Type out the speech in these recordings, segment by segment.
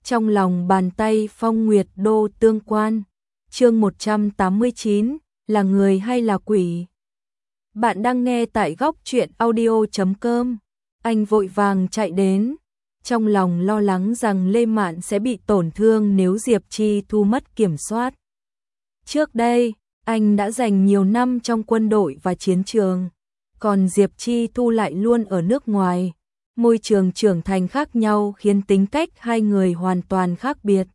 Trong lòng bàn tay Phong Nguyệt Đô tương quan. Chương 189, là người hay là quỷ? Bạn đang nghe tại góc truyện audio.com. Anh vội vàng chạy đến, trong lòng lo lắng rằng Lê Mạn sẽ bị tổn thương nếu Diệp Chi Thu mất kiểm soát. Trước đây, anh đã dành nhiều năm trong quân đội và chiến trường, còn Diệp Chi Thu lại luôn ở nước ngoài. Môi trường trưởng thành khác nhau khiến tính cách hai người hoàn toàn khác biệt.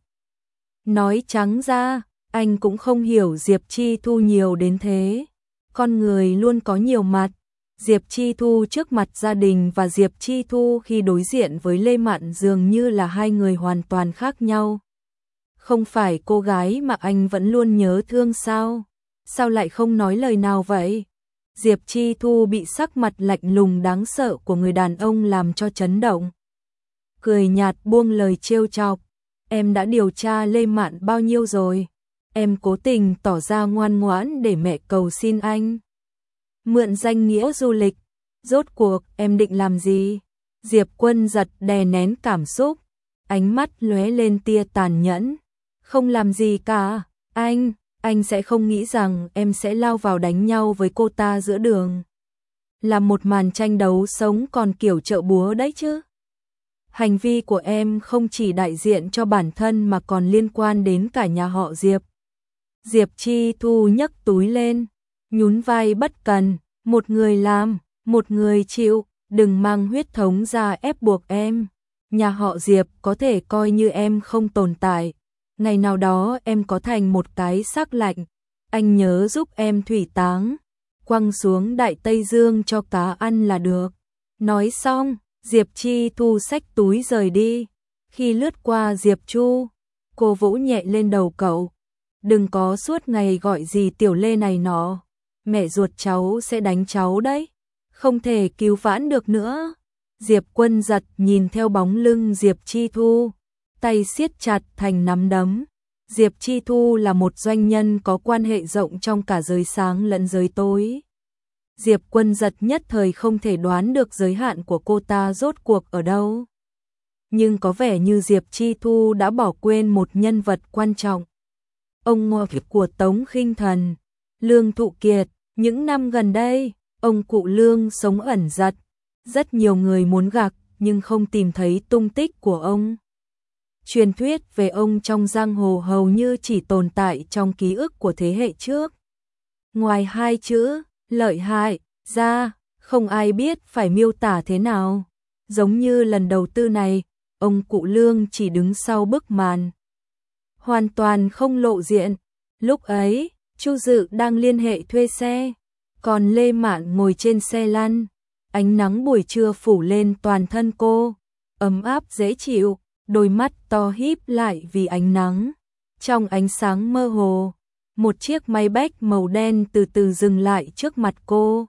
Nói trắng ra, anh cũng không hiểu Diệp Chi Thu nhiều đến thế. Con người luôn có nhiều mặt. Diệp Chi Thu trước mặt gia đình và Diệp Chi Thu khi đối diện với Lê Mạn dường như là hai người hoàn toàn khác nhau. Không phải cô gái mà anh vẫn luôn nhớ thương sao? Sao lại không nói lời nào vậy? Diệp Chi Thu bị sắc mặt lạnh lùng đáng sợ của người đàn ông làm cho chấn động. Cười nhạt buông lời trêu chọc. Em đã điều tra Lê Mạn bao nhiêu rồi? Em cố tình tỏ ra ngoan ngoãn để mẹ cầu xin anh mượn danh nghĩa du lịch. Rốt cuộc em định làm gì? Diệp Quân Giật đè nén cảm xúc, ánh mắt lóe lên tia tàn nhẫn. Không làm gì cả, anh sẽ không nghĩ rằng em sẽ lao vào đánh nhau với cô ta giữa đường. Là một màn tranh đấu sống còn kiểu chợ búa đấy chứ. Hành vi của em không chỉ đại diện cho bản thân mà còn liên quan đến cả nhà họ Diệp. Diệp Chi Thu nhấc túi lên, nhún vai bất cần, một người làm, một người chịu, đừng mang huyết thống ra ép buộc em. Nhà họ Diệp có thể coi như em không tồn tại. Ngày nào đó em có thành một cái xác lạnh, anh nhớ giúp em thủy táng, quăng xuống Đại Tây Dương cho cá ăn là được. Nói xong, Diệp Chi Thu xách túi rời đi. Khi lướt qua Diệp Chu, cô vỗ nhẹ lên đầu cậu. Đừng có suốt ngày gọi gì tiểu Lê này nọ. Mẹ ruột cháu sẽ đánh cháu đấy. Không thể cứu vãn được nữa. Diệp Quân Giật nhìn theo bóng lưng Diệp Chi Thu, tay siết chặt thành nắm đấm. Diệp Chi Thu là một doanh nhân có quan hệ rộng trong cả giới sáng lẫn giới tối. Diệp Quân Giật nhất thời không thể đoán được giới hạn của cô ta rốt cuộc ở đâu. Nhưng có vẻ như Diệp Chi Thu đã bỏ quên một nhân vật quan trọng. Ông ngoại của Tống Khinh Thần, Lương Thụ Kiệt. Những năm gần đây, ông cụ Lương sống ẩn giật. Rất nhiều người muốn gặp nhưng không tìm thấy tung tích của ông. Truyền thuyết về ông trong giang hồ hầu như chỉ tồn tại trong ký ức của thế hệ trước. Ngoài hai chữ lợi hại ra, không ai biết phải miêu tả thế nào. Giống như lần đầu tư này, ông cụ Lương chỉ đứng sau bức màn, hoàn toàn không lộ diện. Lúc ấy, Chu Dự đang liên hệ thuê xe, còn Lê Mạn ngồi trên xe lăn. Ánh nắng buổi trưa phủ lên toàn thân cô, ấm áp dễ chịu, đôi mắt to híp lại vì ánh nắng. Trong ánh sáng mơ hồ, một chiếc máy bách màu đen từ từ dừng lại trước mặt cô.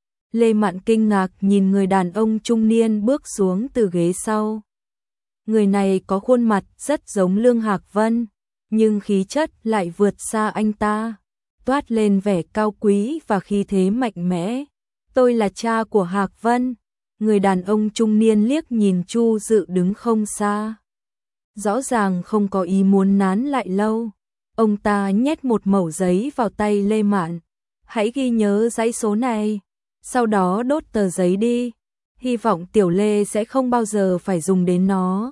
Lê Mạn kinh ngạc nhìn người đàn ông trung niên bước xuống từ ghế sau. Người này có khuôn mặt rất giống Lương Hạc Vân, nhưng khí chất lại vượt xa anh ta, toát lên vẻ cao quý và khí thế mạnh mẽ. Tôi là cha của Hạc Vân. Người đàn ông trung niên liếc nhìn Chu Dự đứng không xa, rõ ràng không có ý muốn nán lại lâu. Ông ta nhét một mẩu giấy vào tay Lê Mạn. Hãy ghi nhớ dãy số này, sau đó đốt tờ giấy đi. Hy vọng tiểu Lê sẽ không bao giờ phải dùng đến nó.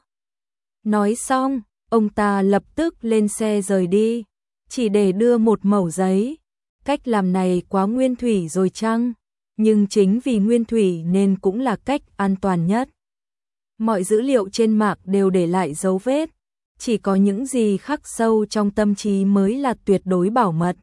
Nói xong, ông ta lập tức lên xe rời đi, chỉ để đưa một mẩu giấy. Cách làm này quá nguyên thủy rồi chăng? Nhưng chính vì nguyên thủy nên cũng là cách an toàn nhất. Mọi dữ liệu trên mạng đều để lại dấu vết, chỉ có những gì khắc sâu trong tâm trí mới là tuyệt đối bảo mật.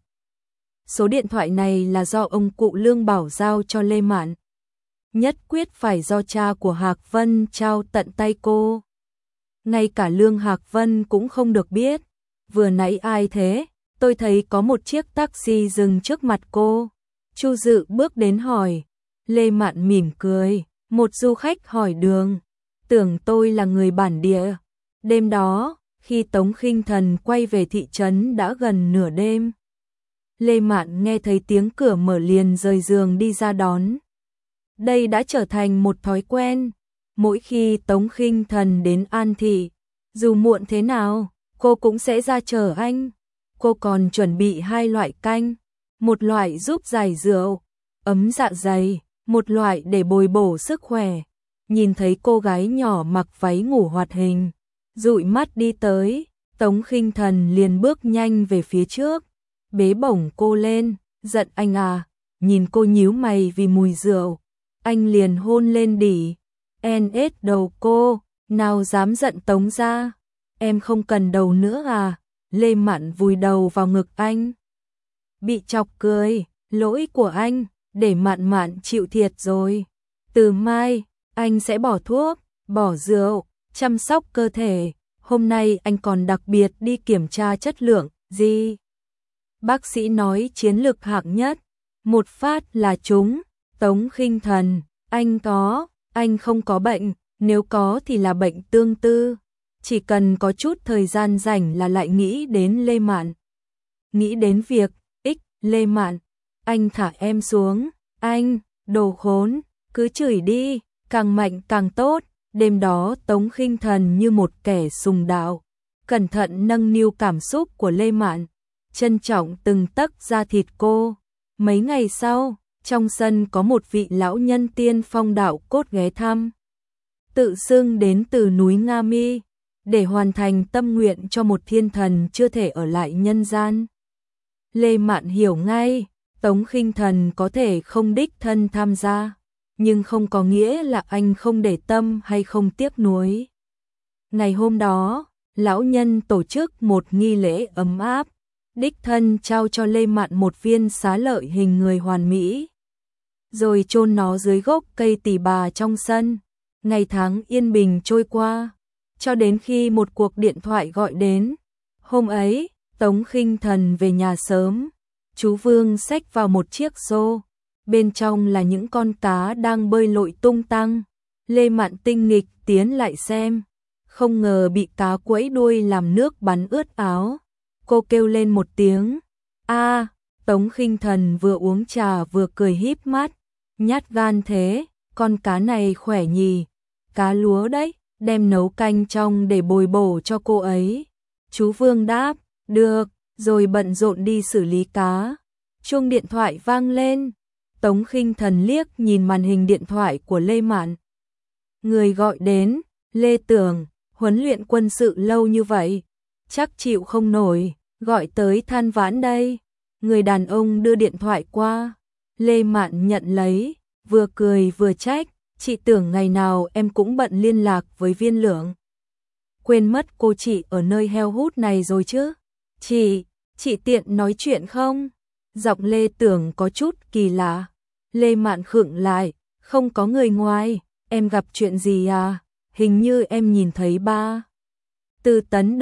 Số điện thoại này là do ông cụ Lương bảo giao cho Lê Mạn, nhất quyết phải do cha của Hạc Vân trao tận tay cô. Ngay cả Lương Hạc Vân cũng không được biết. Vừa nãy ai thế? Tôi thấy có một chiếc taxi dừng trước mặt cô. Chu Dự bước đến hỏi. Lê Mạn mỉm cười. Một du khách hỏi đường. Tưởng tôi là người bản địa. Đêm đó, khi Tống Khinh Thần quay về thị trấn đã gần nửa đêm. Lê Mạn nghe thấy tiếng cửa mở liền rời giường đi ra đón. Đây đã trở thành một thói quen. Mỗi khi Tống Khinh Thần đến An Thị, Dù muộn thế nào, cô cũng sẽ ra chờ anh. Cô còn chuẩn bị 2 loại canh, một loại giúp giải rượu, ấm dạ dày, một loại để bồi bổ sức khỏe. Nhìn thấy cô gái nhỏ mặc váy ngủ hoạt hình, dụi mắt đi tới, Tống Khinh Thần liền bước nhanh về phía trước, bế bổng cô lên, giận anh à, nhìn cô nhíu mày vì mùi rượu, anh liền hôn lên đỉ, NS đầu cô, nào dám giận Tống ra, em không cần đầu nữa à, Lê Mạn vùi đầu vào ngực anh. Bị chọc cười, lỗi của anh, để Mạn Mạn chịu thiệt rồi. Từ mai, anh sẽ bỏ thuốc, bỏ rượu, chăm sóc cơ thể. Hôm nay anh còn đặc biệt đi kiểm tra chất lượng, gì? Bác sĩ nói chiến lược hạng nhất, một phát là trúng. Tống Khinh Thần, anh không có bệnh, nếu có thì là bệnh tương tư. Chỉ cần có chút thời gian rảnh là lại nghĩ đến Lê Mạn. Nghĩ đến việc, Lê Mạn, anh thả em xuống, anh, đồ khốn, cứ chửi đi, càng mạnh càng tốt. Đêm đó Tống Khinh Thần như một kẻ sùng đạo, cẩn thận nâng niu cảm xúc của Lê Mạn, trân trọng từng tấc da thịt cô. Mấy ngày sau, trong sân có một vị lão nhân tiên phong đạo cốt ghé thăm, tự xưng đến từ núi Nga Mi, để hoàn thành tâm nguyện cho một thiên thần chưa thể ở lại nhân gian. Lê Mạn hiểu ngay, Tống Khinh Thần có thể không đích thân tham gia, nhưng không có nghĩa là anh không để tâm hay không tiếc nuối. Ngày hôm đó, lão nhân tổ chức một nghi lễ ấm áp, đích thân trao cho Lê Mạn một viên xá lợi hình người hoàn mỹ, rồi chôn nó dưới gốc cây tỳ bà trong sân. Ngày tháng yên bình trôi qua, cho đến khi một cuộc điện thoại gọi đến. Hôm ấy, Tống Khinh Thần về nhà sớm, chú Vương xách vào một chiếc xô, bên trong là những con cá đang bơi lội tung tăng. Lê Mạn tinh nghịch tiến lại xem, không ngờ bị cá quẫy đuôi làm nước bắn ướt áo. Cô kêu lên một tiếng, a. Tống Khinh Thần vừa uống trà vừa cười híp mắt, nhát gan thế, con cá này khỏe nhỉ, cá lúa đấy, đem nấu canh trong để bồi bổ cho cô ấy. Chú Vương đáp, được, rồi bận rộn đi xử lý cá. Chuông điện thoại vang lên, Tống Khinh Thần liếc nhìn màn hình điện thoại của Lê Mạn. Người gọi đến, Lê Tưởng, huấn luyện quân sự lâu như vậy, chắc chịu không nổi, gọi tới than vãn đây. Người đàn ông đưa điện thoại qua, Lê Mạn nhận lấy, vừa cười vừa trách, chị tưởng ngày nào em cũng bận liên lạc với Viên Lượng. Quên mất cô chị ở nơi heo hút này rồi chứ. Chị tiện nói chuyện không? Giọng Lê Tưởng có chút kỳ lạ. Lê Mạn khựng lại, không có người ngoài, em gặp chuyện gì à? Hình như em nhìn thấy ba. Từ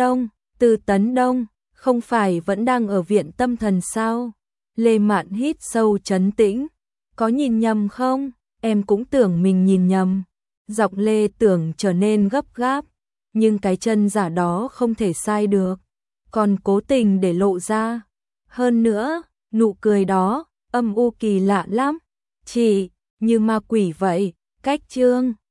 Tấn Đông, không phải vẫn đang ở viện tâm thần sao? Lê Mạn hít sâu trấn tĩnh, có nhìn nhầm không? Em cũng tưởng mình nhìn nhầm. Giọng Lê Tưởng trở nên gấp gáp, nhưng cái chân giả đó không thể sai được, còn cố tình để lộ ra. Hơn nữa, nụ cười đó, âm u kỳ lạ lắm. Chị, như ma quỷ vậy, cách trương.